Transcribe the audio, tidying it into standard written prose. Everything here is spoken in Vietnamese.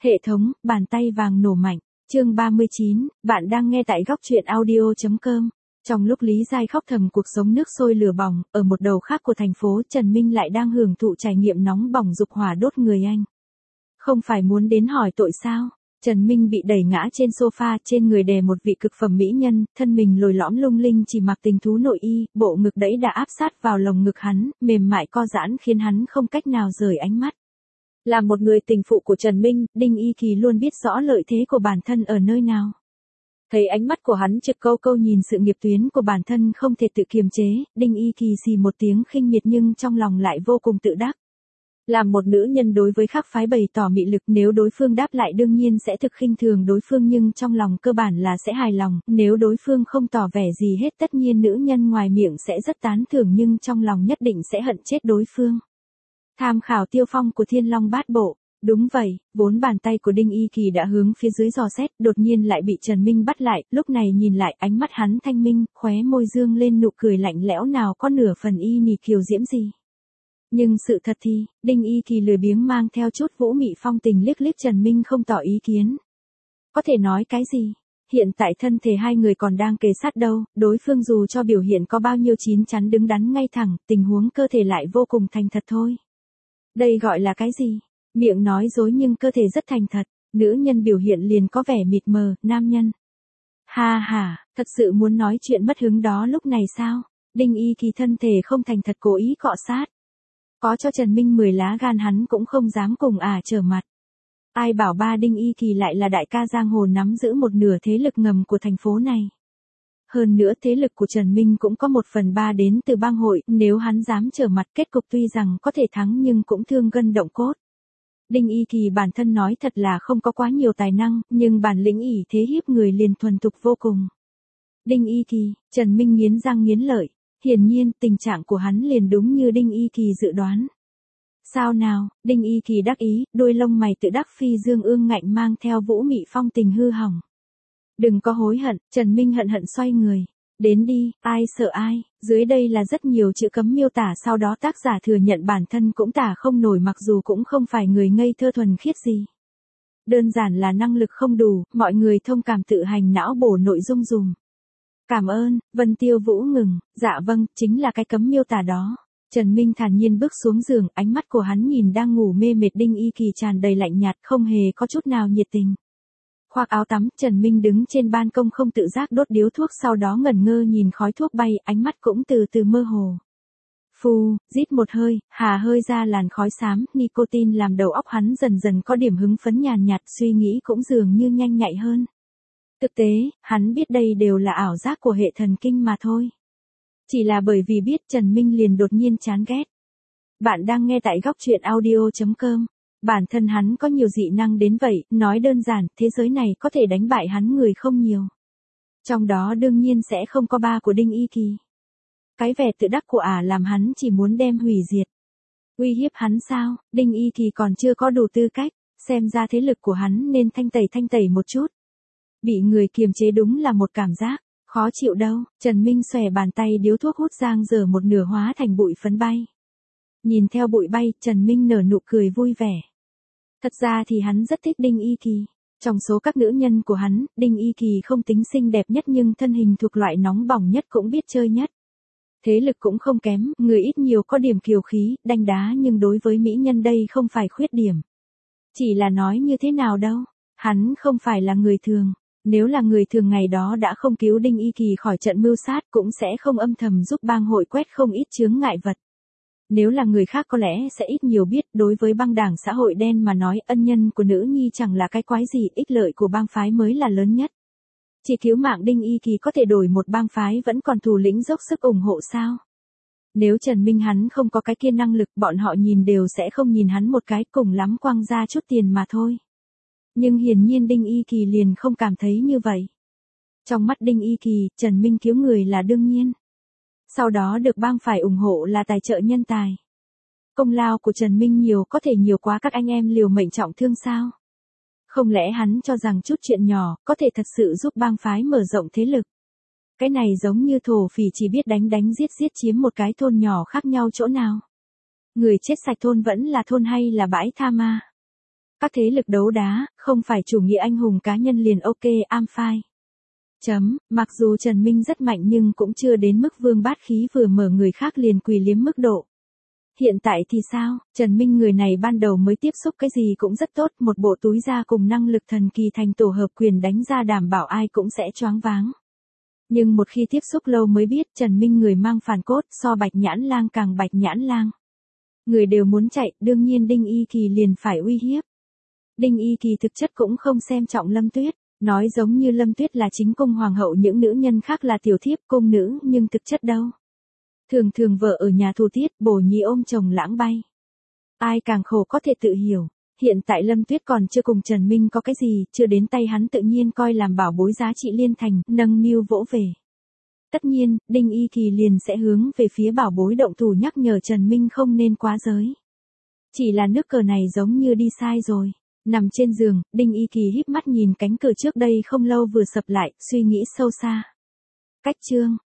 Hệ thống, bàn tay vàng nổ mạnh. Chương 39, bạn đang nghe tại góc truyện audio.com. Trong lúc Lý Giai khóc thầm cuộc sống nước sôi lửa bỏng, ở một đầu khác của thành phố, Trần Minh lại đang hưởng thụ trải nghiệm nóng bỏng dục hỏa đốt người anh. Không phải muốn đến hỏi tội sao? Trần Minh bị đẩy ngã trên sofa, trên người đè một vị cực phẩm mỹ nhân, thân mình lồi lõm lung linh chỉ mặc tình thú nội y, bộ ngực đẫy đã áp sát vào lồng ngực hắn, mềm mại co giãn khiến hắn không cách nào rời ánh mắt. Là một người tình phụ của Trần Minh, Đinh Y Kỳ luôn biết rõ lợi thế của bản thân ở nơi nào. Thấy ánh mắt của hắn trực câu câu nhìn sự nghiệp tuyến của bản thân không thể tự kiềm chế, Đinh Y Kỳ xì một tiếng khinh miệt nhưng trong lòng lại vô cùng tự đắc. Làm một nữ nhân đối với khác phái bày tỏ mị lực, nếu đối phương đáp lại đương nhiên sẽ thực khinh thường đối phương nhưng trong lòng cơ bản là sẽ hài lòng, nếu đối phương không tỏ vẻ gì hết tất nhiên nữ nhân ngoài miệng sẽ rất tán thưởng nhưng trong lòng nhất định sẽ hận chết đối phương. Tham khảo Tiêu Phong của Thiên Long Bát Bộ. Đúng vậy, vốn bàn tay của Đinh Y Kỳ đã hướng phía dưới dò xét, đột nhiên lại bị Trần Minh bắt lại, lúc này nhìn lại ánh mắt hắn thanh minh, khóe môi dương lên nụ cười lạnh lẽo nào có nửa phần y nì kiều diễm gì. Nhưng sự thật thì, Đinh Y Kỳ lười biếng mang theo chút vũ mị phong tình liếc liếc Trần Minh không tỏ ý kiến. Có thể nói cái gì? Hiện tại thân thể hai người còn đang kề sát đâu, đối phương dù cho biểu hiện có bao nhiêu chín chắn đứng đắn ngay thẳng, tình huống cơ thể lại vô cùng thành thật thôi. Đây gọi là cái gì? Miệng nói dối nhưng cơ thể rất thành thật, nữ nhân biểu hiện liền có vẻ mịt mờ, nam nhân. Ha ha, thật sự muốn nói chuyện mất hứng đó lúc này sao? Đinh Y Kỳ thân thể không thành thật cố ý cọ sát. Có cho Trần Minh 10 lá gan hắn cũng không dám cùng trở mặt. Ai bảo ba Đinh Y Kỳ lại là đại ca giang hồ nắm giữ một nửa thế lực ngầm của thành phố này. Hơn nữa thế lực của Trần Minh cũng có 1/3 đến từ bang hội, nếu hắn dám trở mặt kết cục tuy rằng có thể thắng nhưng cũng thương gân động cốt. Đinh Y Kỳ bản thân nói thật là không có quá nhiều tài năng, nhưng bản lĩnh ỷ thế hiếp người liền thuần thục vô cùng. Đinh Y Kỳ, Trần Minh nghiến răng nghiến lợi, hiển nhiên tình trạng của hắn liền đúng như Đinh Y Kỳ dự đoán. Sao nào? Đinh Y Kỳ đắc ý, đôi lông mày tự đắc phi dương ương ngạnh mang theo vũ mị phong tình hư hỏng. Đừng có hối hận, Trần Minh hận hận xoay người. Đến đi, ai sợ ai, dưới đây là rất nhiều chữ cấm miêu tả sau đó tác giả thừa nhận bản thân cũng tả không nổi mặc dù cũng không phải người ngây thơ thuần khiết gì. Đơn giản là năng lực không đủ, mọi người thông cảm tự hành não bổ nội dung dùm. Cảm ơn, Vân Tiêu Vũ ngừng, dạ vâng, chính là cái cấm miêu tả đó. Trần Minh thản nhiên bước xuống giường, ánh mắt của hắn nhìn đang ngủ mê mệt Đinh Y Kỳ tràn đầy lạnh nhạt không hề có chút nào nhiệt tình. Khoác áo tắm, Trần Minh đứng trên ban công không tự giác đốt điếu thuốc sau đó ngẩn ngơ nhìn khói thuốc bay, ánh mắt cũng từ từ mơ hồ. Phù, rít một hơi, hà hơi ra làn khói xám, nicotine làm đầu óc hắn dần dần có điểm hứng phấn nhàn nhạt, suy nghĩ cũng dường như nhanh nhạy hơn. Thực tế, hắn biết đây đều là ảo giác của hệ thần kinh mà thôi. Chỉ là bởi vì biết Trần Minh liền đột nhiên chán ghét. Bạn đang nghe tại góc truyện audio.com. Bản thân hắn có nhiều dị năng đến vậy, nói đơn giản, thế giới này có thể đánh bại hắn người không nhiều. Trong đó đương nhiên sẽ không có ba của Đinh Y Kỳ. Cái vẻ tự đắc của làm hắn chỉ muốn đem hủy diệt. Uy hiếp hắn sao? Đinh Y Kỳ còn chưa có đủ tư cách, xem ra thế lực của hắn nên thanh tẩy một chút. Bị người kiềm chế đúng là một cảm giác, khó chịu đâu. Trần Minh xòe bàn tay điếu thuốc hút giang dở một nửa hóa thành bụi phấn bay. Nhìn theo bụi bay, Trần Minh nở nụ cười vui vẻ. Thật ra thì hắn rất thích Đinh Y Kỳ. Trong số các nữ nhân của hắn, Đinh Y Kỳ không tính xinh đẹp nhất nhưng thân hình thuộc loại nóng bỏng nhất cũng biết chơi nhất. Thế lực cũng không kém, người ít nhiều có điểm kiều khí, đanh đá nhưng đối với mỹ nhân đây không phải khuyết điểm. Chỉ là nói như thế nào đâu, hắn không phải là người thường. Nếu là người thường ngày đó đã không cứu Đinh Y Kỳ khỏi trận mưu sát cũng sẽ không âm thầm giúp bang hội quét không ít chướng ngại vật. Nếu là người khác có lẽ sẽ ít nhiều biết, đối với băng đảng xã hội đen mà nói ân nhân của nữ nhi chẳng là cái quái gì, ích lợi của bang phái mới là lớn nhất. Chỉ cứu mạng Đinh Y Kỳ có thể đổi một bang phái vẫn còn thủ lĩnh dốc sức ủng hộ sao? Nếu Trần Minh hắn không có cái kia năng lực bọn họ nhìn đều sẽ không nhìn hắn một cái, cùng lắm quăng ra chút tiền mà thôi. Nhưng hiển nhiên Đinh Y Kỳ liền không cảm thấy như vậy. Trong mắt Đinh Y Kỳ, Trần Minh cứu người là đương nhiên. Sau đó được bang phải ủng hộ là tài trợ nhân tài. Công lao của Trần Minh nhiều có thể nhiều quá các anh em liều mệnh trọng thương sao? Không lẽ hắn cho rằng chút chuyện nhỏ có thể thật sự giúp bang phái mở rộng thế lực? Cái này giống như thổ phỉ chỉ biết đánh giết chiếm một cái thôn nhỏ khác nhau chỗ nào? Người chết sạch thôn vẫn là thôn hay là bãi tha ma? Các thế lực đấu đá, không phải chủ nghĩa anh hùng cá nhân liền ok, I'm fine. Mặc dù Trần Minh rất mạnh nhưng cũng chưa đến mức vương bát khí vừa mở người khác liền quỳ liếm mức độ. Hiện tại thì sao, Trần Minh người này ban đầu mới tiếp xúc cái gì cũng rất tốt, một bộ túi da cùng năng lực thần kỳ thành tổ hợp quyền đánh ra đảm bảo ai cũng sẽ choáng váng. Nhưng một khi tiếp xúc lâu mới biết Trần Minh người mang phản cốt, so Bạch Nhãn Lang càng Bạch Nhãn Lang. Người đều muốn chạy, đương nhiên Đinh Y Kỳ liền phải uy hiếp. Đinh Y Kỳ thực chất cũng không xem trọng Lâm Tuyết, nói giống như Lâm Tuyết là chính cung hoàng hậu, những nữ nhân khác là tiểu thiếp cung nữ, nhưng thực chất đâu. Thường thường vợ ở nhà thủ tiết, bổ nhì ôm chồng lãng bay. Ai càng khổ có thể tự hiểu. Hiện tại Lâm Tuyết còn chưa cùng Trần Minh có cái gì, chưa đến tay hắn tự nhiên coi làm bảo bối giá trị liên thành, nâng niu vỗ về. Tất nhiên, Đinh Y Kỳ liền sẽ hướng về phía bảo bối động thủ nhắc nhở Trần Minh không nên quá giới. Chỉ là nước cờ này giống như đi sai rồi. Nằm trên giường, Đinh Y Kỳ híp mắt nhìn cánh cửa trước đây không lâu vừa sập lại, suy nghĩ sâu xa. Cách chương,